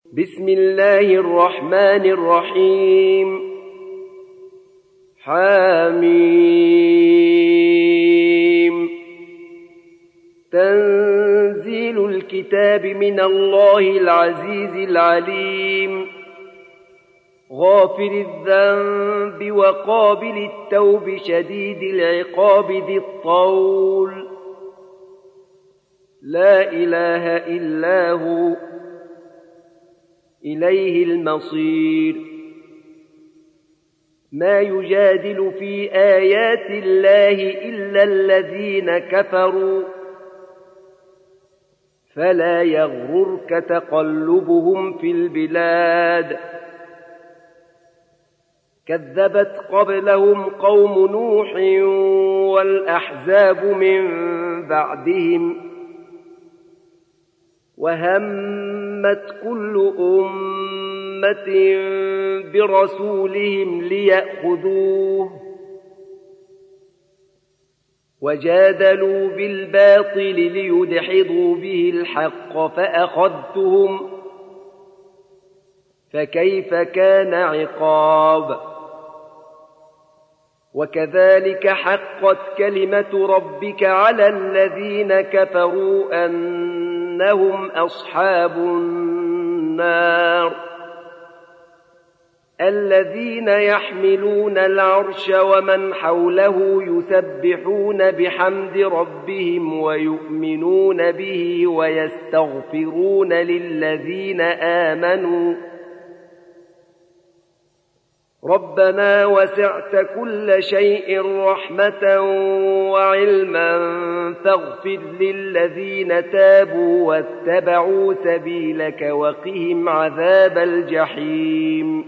بسم الله الرحمن الرحيم. حميم. تنزيل الكتاب من الله العزيز العليم، غافر الذنب وقابل التوب شديد العقاب ذي الطول، لا إله إلا هو إليه المصير. ما يجادل في آيات الله إلا الذين كفروا، فلا يغررك تقلبهم في البلاد. كذبت قبلهم قوم نوح والأحزاب من بعدهم، وهمت كل أمة برسولهم ليأخذوه، وجادلوا بالباطل ليدحضوا به الحق فأخذتهم، فكيف كان عقاب. وكذلك حقت كلمة ربك على الذين كفروا أنهم أصحاب النار، الذين يحملون العرش ومن حوله يسبحون بحمد ربهم ويؤمنون به ويستغفرون للذين آمنوا ربنا وسعت كل شيء رحمة وعلما فاغفر للذين تابوا واتبعوا سبيلك وقهم عذاب الجحيم.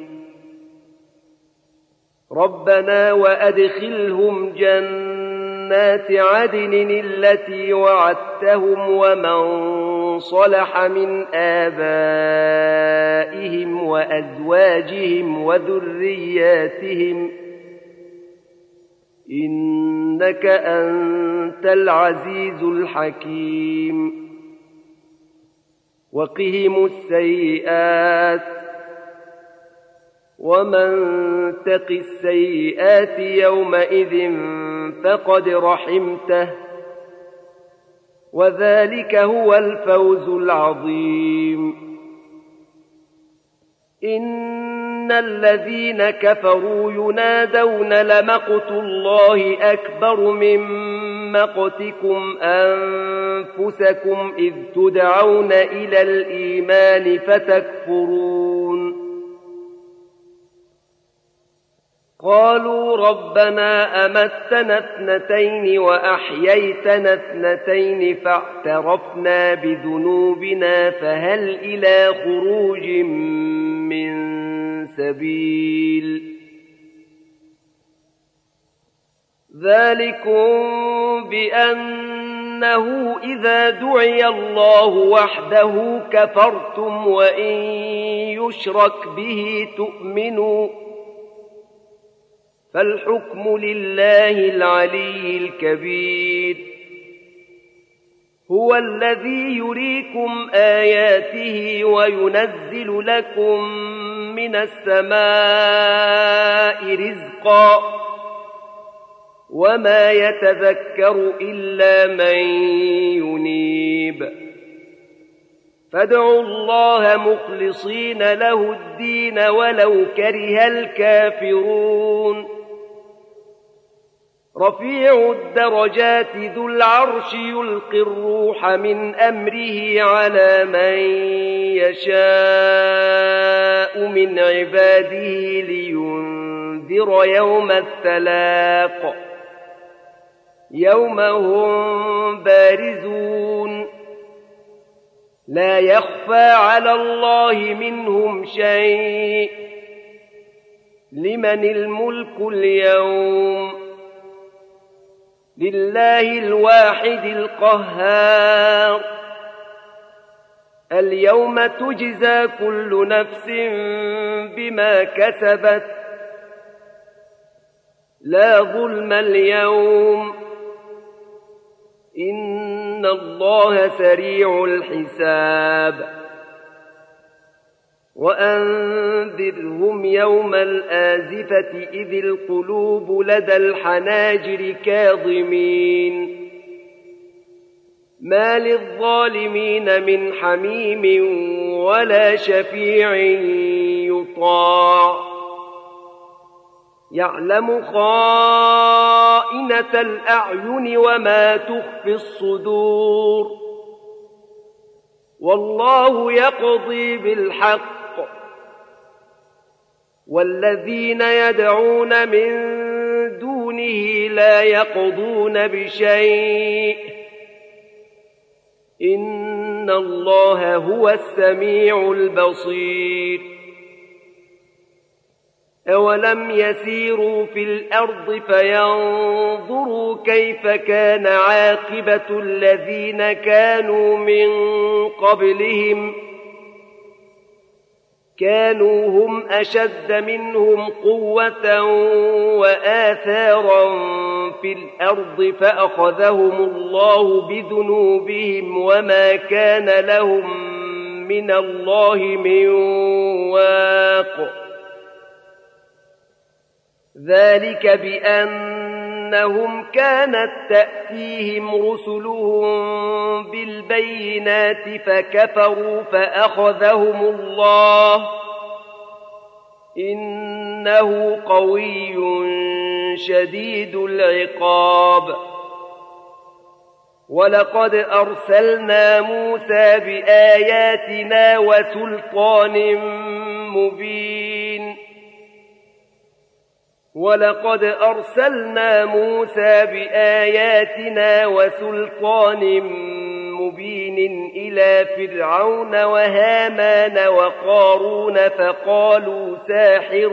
ربنا وأدخلهم جنات عدن التي وعدتهم ومن صلح من آبائهم وأزواجهم وذرياتهم، إنك أنت العزيز الحكيم. وقهم السيئات، ومن تق السيئات يومئذ فقد رحمته، وذلك هو الفوز العظيم. إن الذين كفروا ينادون لمقت الله أكبر من مقتكم أنفسكم إذ تدعون إلى الإيمان فتكفرون. قالوا ربنا أمتنا اثنتين وأحييتنا اثنتين فاعترفنا بذنوبنا فهل إلى خروج من سبيل. ذلكم بأنه إذا دعي الله وحده كفرتم وإن يشرك به تؤمنوا، فالحكم لله العلي الكبير. هو الذي يريكم آياته وينزل لكم من السماء رزقا، وما يتذكر إلا من ينيب. فادعوا الله مخلصين له الدين ولو كره الكافرون. رفيع الدرجات ذو العرش يلقي الروح من أمره على من يشاء من عباده لينذر يوم التلاق، يوم هم بارزون لا يخفى على الله منهم شيء. لمن الملك اليوم؟ لله الواحد القهار. اليوم تجزى كل نفس بما كسبت، لا ظلم اليوم، إن الله سريع الحساب. وأنذرهم يوم الآزفة إذ القلوب لدى الحناجر كاظمين ما للظالمين من حميم ولا شفيع يطاع يعلم خائنة الأعين وما تخفي الصدور والله يقضي بالحق والذين يدعون من دونه لا يقضون بشيء إن الله هو السميع البصير أولم يسيروا في الأرض فينظروا كيف كان عاقبة الذين كانوا من قبلهم كانوا هم أشد منهم قوة وآثارا في الأرض فأخذهم الله بذنوبهم وما كان لهم من الله من واق ذلك بأنهم كانت تأتيهم رسلهم بالبينات فكفروا فأخذهم الله إنه قوي شديد العقاب ولقد أرسلنا موسى بآياتنا وسلطان مبين ولقد أرسلنا موسى بآياتنا وسلطان مبين إلى فرعون وهامان وقارون فقالوا ساحر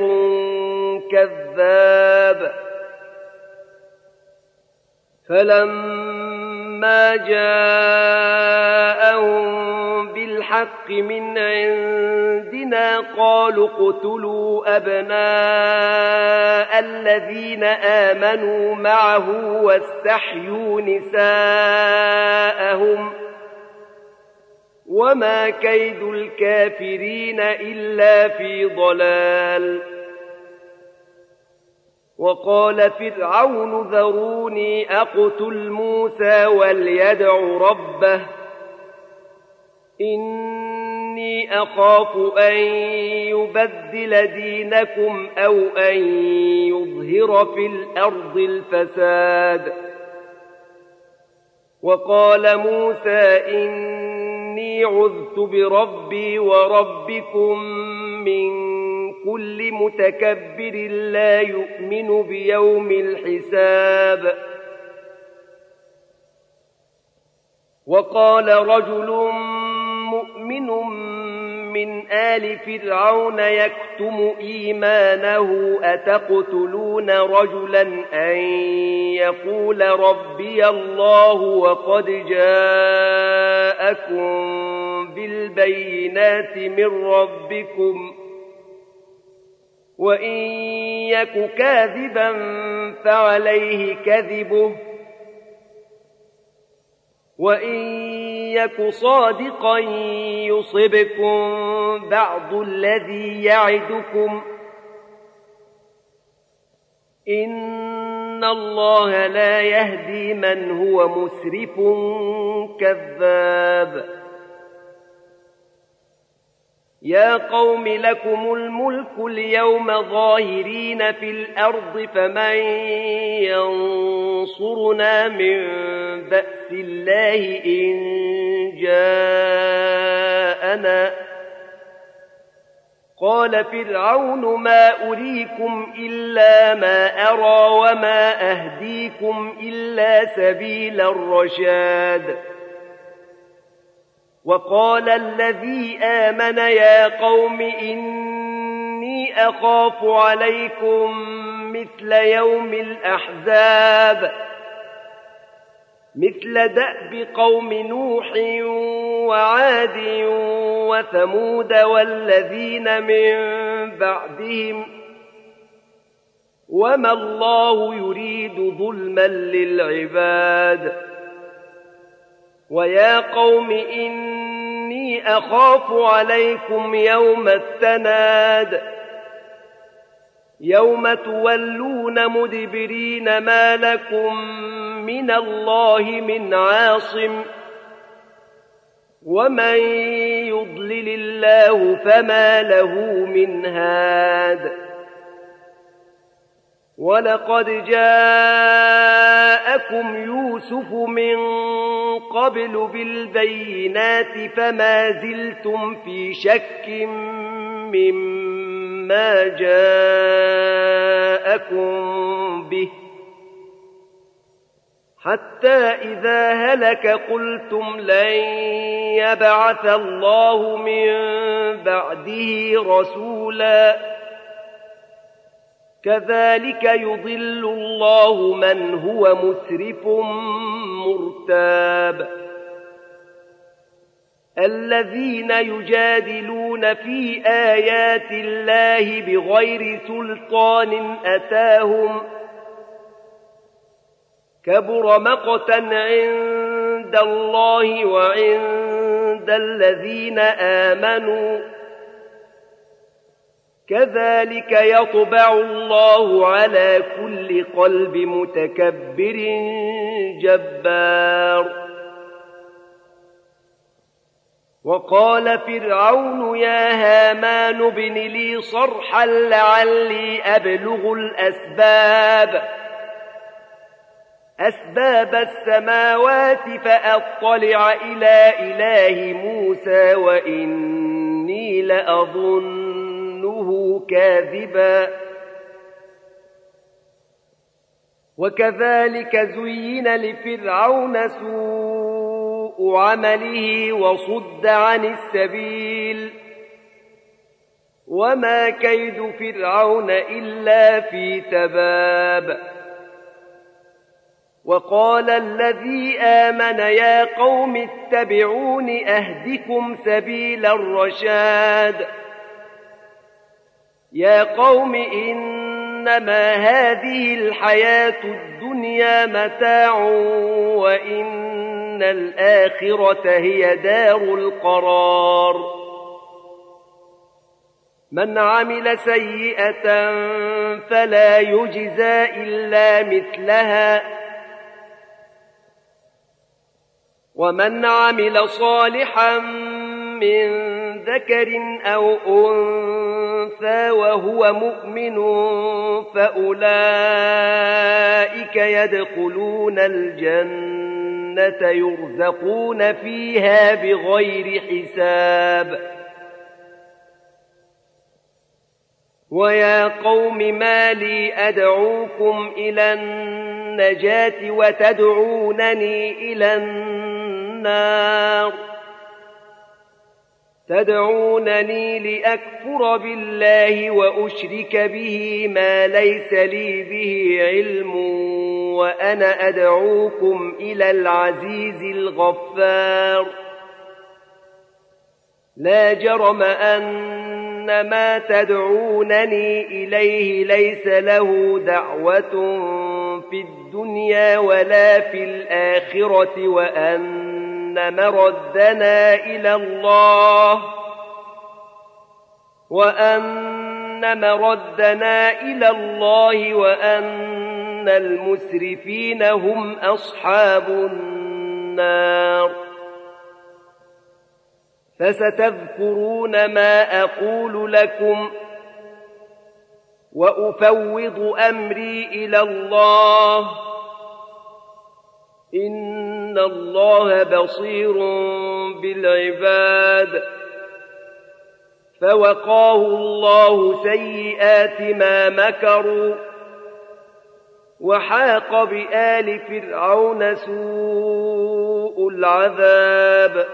كذاب فلما جاءهم بالحق من عندنا قالوا اقتلوا أبناء الذين آمنوا معه واستحيوا نساءهم وما كيد الكافرين إلا في ضلال وقال فرعون ذروني أقتل موسى وليدع ربه إني أخاف أن يبدل دينكم أو أن يظهر في الأرض الفساد وقال موسى إني عذت بربي وربكم من كل متكبر لا يؤمن بيوم الحساب وقال رجل مؤمن من آل فرعون يكتم إيمانه أتقتلون رجلا أن يقول ربي الله وقد جاءكم بالبينات من ربكم وإن يك كاذبا فعليه كذبه وإن يك صادقا يصبكم بعض الذي يعدكم إن الله لا يهدي من هو مسرف كذاب يا قوم لكم الملك اليوم ظاهرين في الأرض فمن ينصرنا من بأس الله إن جاءنا قال فرعون ما أريكم إلا ما أرى وما أهديكم إلا سبيل الرشاد وقال الذي آمن يا قوم إني أخاف عليكم مثل يوم الأحزاب مثل دأب قوم نوح وعاد وثمود والذين من بعدهم وما الله يريد ظلما للعباد ويا قوم إني إني أخاف عليكم يوم التناد يوم تولون مدبرين ما لكم من الله من عاصم ومن يضلل الله فما له من هاد ولقد جاءكم يوسف من قبل بالبينات فما زلتم في شك مما جاءكم به حتى إذا هلك قلتم لن يبعث الله من بعده رسولا كذلك يضل الله من هو مسرف مرتاب الذين يجادلون في آيات الله بغير سلطان أتاهم كبر مقتا عند الله وعند الذين آمنوا كذلك يطبع الله على كل قلب متكبر جبار وقال فرعون يا هامان ابن لي صرحا لعلي أبلغ أسباب السماوات فأطلع إلى إله موسى وإني لأظنه كاذبا وكذلك زين لفرعون سوء عمله وصد عن السبيل وما كيد فرعون إلا في تباب وقال الذي آمن يا قوم اتبعون أهدكم سبيل الرشاد يا قوم إنما هذه الحياة الدنيا متاع وإن الآخرة هي دار القرار من عمل سيئة فلا يجزى إلا مثلها ومن عمل صالحا من ذكر أو أنثى وهو مؤمن فأولئك يدخلون الجنة يرزقون فيها بغير حساب ويا قوم ما لي أدعوكم إلى النجاة وتدعونني إلى النار تدعونني لأكفر بالله وأشرك به ما ليس لي به علم وأنا أدعوكم إلى العزيز الغفار لا جرم أن ما تدعونني إليه ليس له دعوة في الدنيا ولا في الآخرة وأن مردنا إلى الله وأن المسرفين هم أصحاب النار فستذكرون ما أقول لكم وأفوض أمري إلى الله إن الله بصير بالعباد فوقاه الله سيئات ما مكروا وحاق بآل فرعون سوء العذاب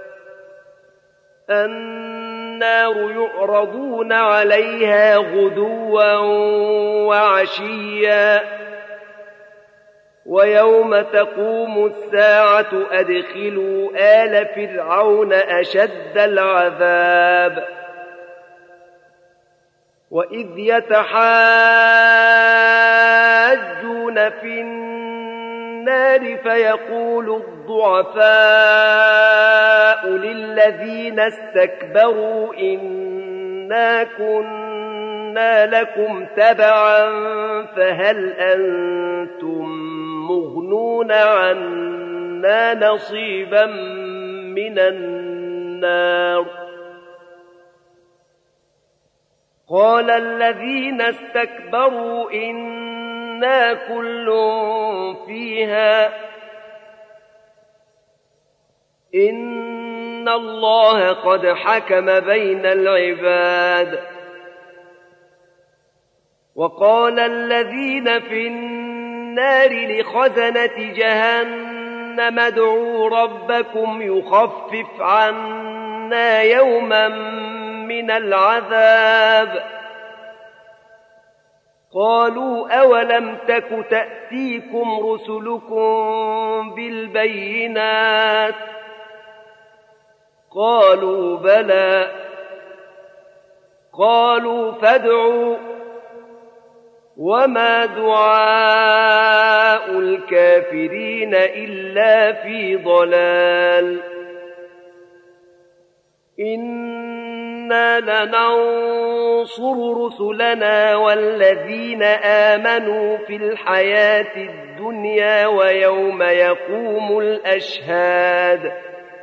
النار يعرضون عليها غدوا وعشيا ويوم تقوم الساعة أدخلوا آل فرعون أشد العذاب وإذ يتحاجون في النار فيقول الضعفاء للذين استكبروا إنا كنا لكم تبعا فهل أنتم مغنون عنا نصيبا من النار قال الذين استكبروا إنا كل فيها إن الله قد حكم بين العباد وقال الذين في النار لخزنة جهنم ادعوا ربكم يخفف عنا يوما من العذاب قالوا أولم تك تأتيكم رسلكم بالبينات قالوا بلى قالوا فادعوا وما دعاء الكافرين إلا في ضلال إنا لننصر رسلنا والذين آمنوا في الحياة الدنيا ويوم يقوم الأشهاد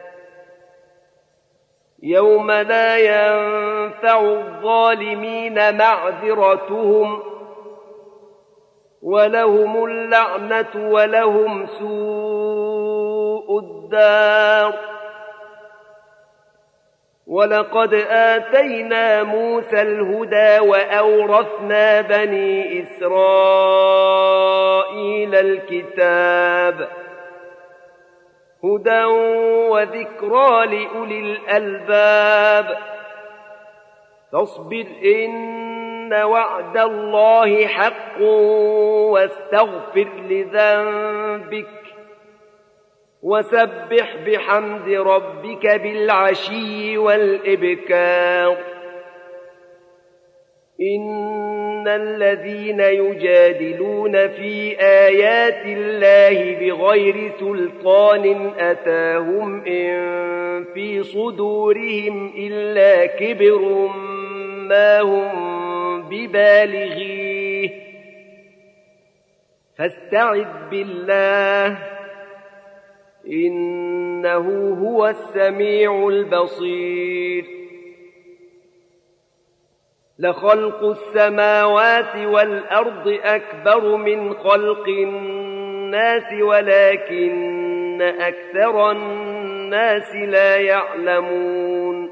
يوم لا ينفع الظالمين معذرتهم ولهم اللعنة ولهم سوء الدار ولقد آتينا موسى الهدى وأورثنا بني إسرائيل الكتاب هدى وذكرى لأولي الألباب فاصبر إن وعد الله حق واستغفر لذنبك وسبح بحمد ربك بالعشي والإبكار إن الذين يجادلون في آيات الله بغير سلطان أتاهم إن في صدورهم إلا كبر ما هم ببالغيه فاستعذ بالله إنه هو السميع البصير لخلق السماوات والأرض أكبر من خلق الناس ولكن أكثر الناس لا يعلمون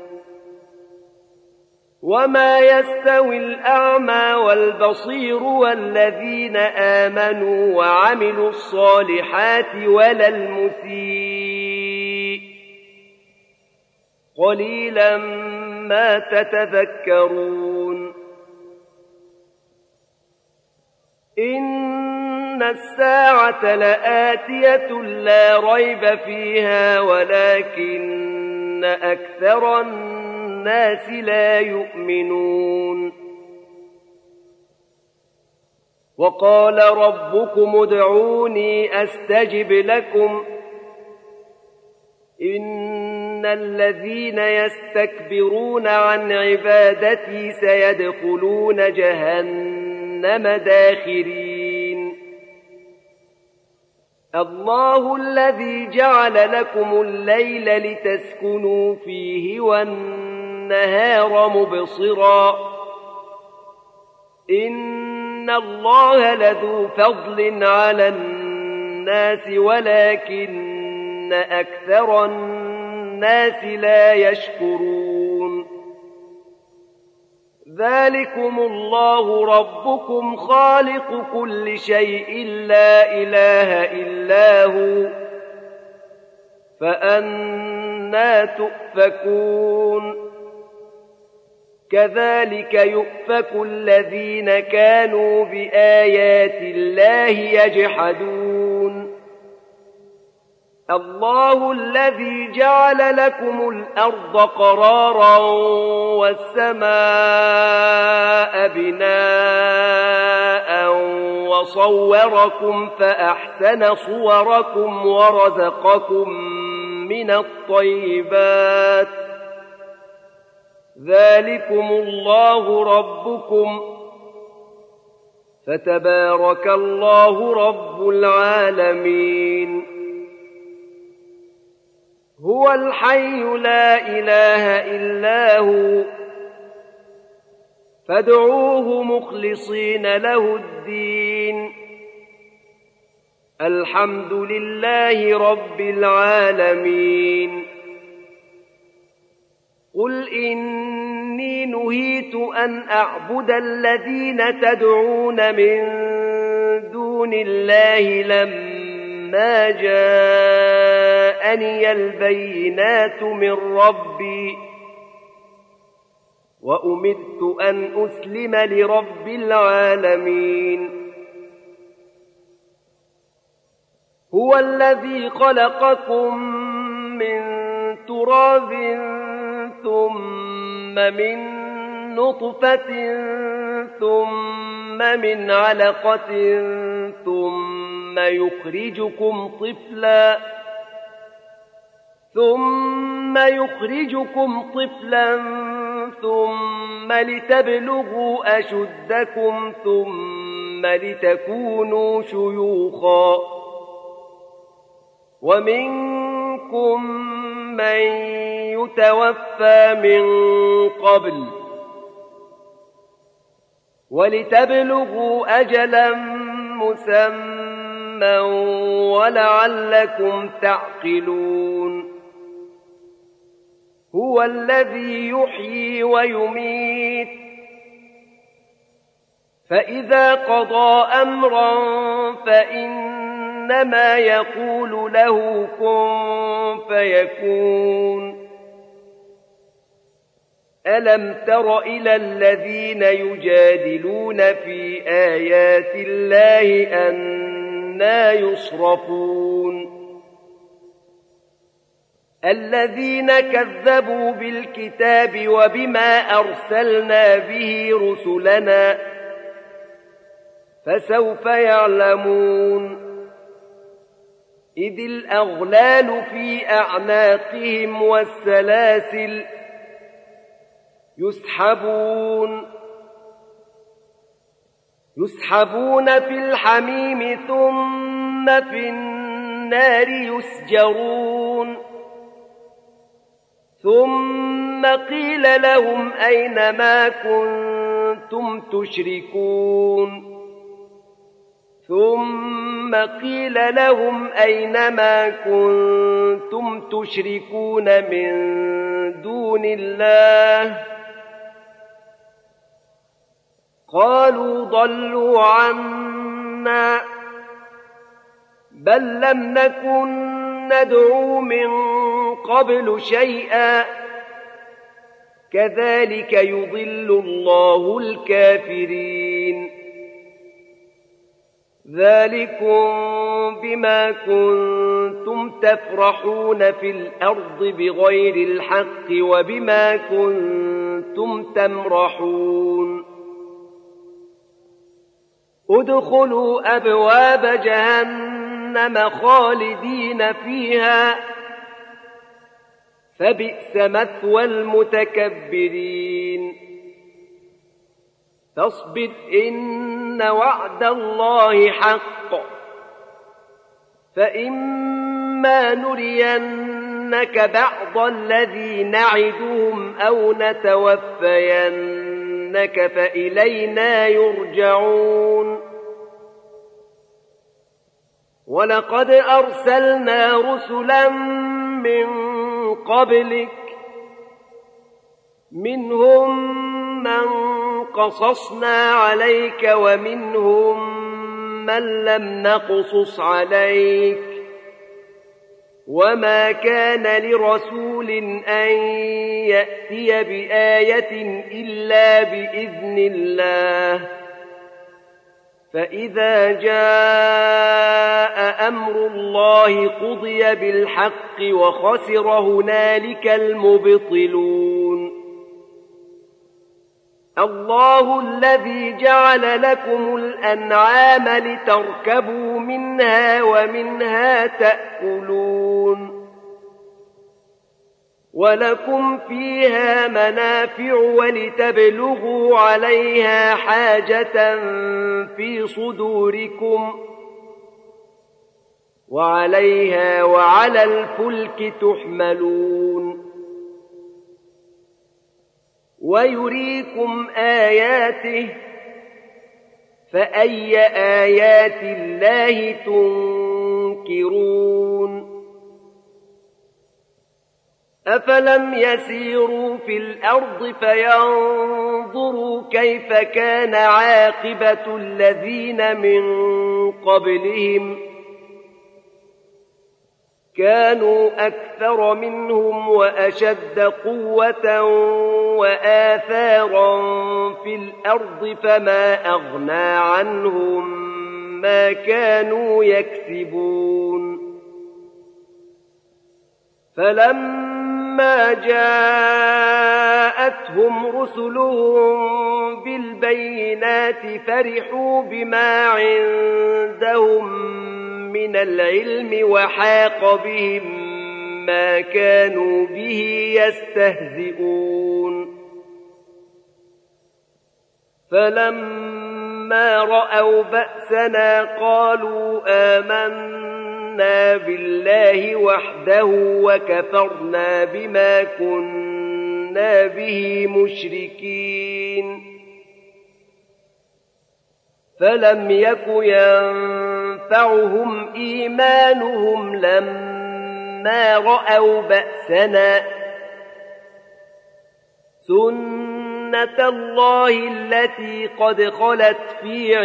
وما يستوي الأعمى والبصير والذين آمنوا وعملوا الصالحات ولا المسيء قليلا ما تتذكرون إن الساعة لآتية لا ريب فيها ولكن أكثر الناس لا يؤمنون وقال ربكم ادعوني أستجب لكم إن الذين يستكبرون عن عبادتي سيدخلون جهنم داخرين الله الذي جعل لكم الليل لتسكنوا فيه والنهار مبصرا إن الله لذو فضل على الناس ولكن أكثر الناس لا يشكرون ذلكم الله ربكم خالق كل شيء لا إله إلا هو فأنى تؤفكون كذلك يؤفك الذين كانوا بآيات الله يجحدون الله الذي جعل لكم الأرض قرارا والسماء بناء وصوركم فأحسن صوركم ورزقكم من الطيبات ذلكم الله ربكم فتبارك الله رب العالمين هو الحي لا إله إلا هو فادعوه مخلصين له الدين الحمد لله رب العالمين قل إني نهيت أن أعبد الذين تدعون من دون الله لما جاءني البينات من ربي وأمرت أن أسلم لرب العالمين هو الذي خلقكم من تراب ثم من نطفة ثم من علقة ثم يخرجكم طفلا ثم لتبلغوا أشدكم ثم لتكونوا شيوخا ومنكم من يتوفى من قبل ولتبلغوا أجلا مسمى ولعلكم تعقلون هو الذي يحيي ويميت فإذا قضى أمرا فإنما يقول له كن فيكون ألم تر إلى الذين يجادلون في آيات الله أنى يصرفون الذين كذبوا بالكتاب وبما أرسلنا به رسلنا فسوف يعلمون إذ الأغلال في أعناقهم والسلاسل يسحبون في الحميم ثم في النار يسجرون ثم قيل لهم أين ما كنتم تشركون من دون الله قالوا ضلوا عنا بل لم نكن ندعو من قبل شيئا كذلك يضل الله الكافرين ذلكم بما كنتم تفرحون في الأرض بغير الحق وبما كنتم تمرحون ادخلوا أبواب جهنم خالدين فيها فبئس مثوى المتكبرين فاصبر إن وعد الله حق فإما نرينك بعض الذي نعدهم أو نتوفينك فإلينا يرجعون ولقد أرسلنا رسلا من قبلك منهم من قصصنا عليك ومنهم من لم نقصص عليك وما كان لرسول أن يأتي بآية إلا بإذن الله فإذا جاء أمر الله قضي بالحق وخسر هنالك المبطلون الله الذي جعل لكم الأنعام لتركبوا منها ومنها تأكلون ولكم فيها منافع ولتبلغوا عليها حاجة في صدوركم وعليها وعلى الفلك تحملون ويريكم آياته فأي آيات الله تنكرون أفلم يسيروا في الأرض فينظروا كيف كان عاقبة الذين من قبلهم كانوا أكثر منهم وأشد قوة وآثارا في الأرض فما أغنى عنهم ما كانوا يكسبون فلما جاءتهم رسلهم بالبينات فرحوا بما عندهم من العلم وحاق بهم ما كانوا به يستهزئون فلما رأوا بأسنا قالوا آمنا بالله وحده وكفرنا بما كنا به مشركين فلم يك ينفعهم إيمانهم لما رأوا بأسنا سنة الله التي قد خلت في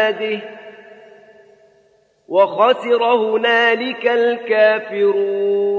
عباده وخسر هنالك الكافرون